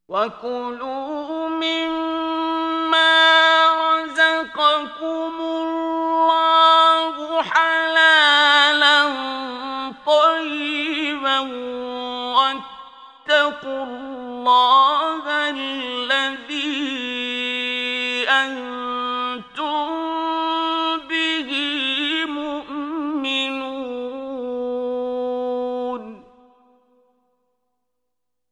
وكلوا مما رزقكم الله حلالا طيبا واتقوا الله الذي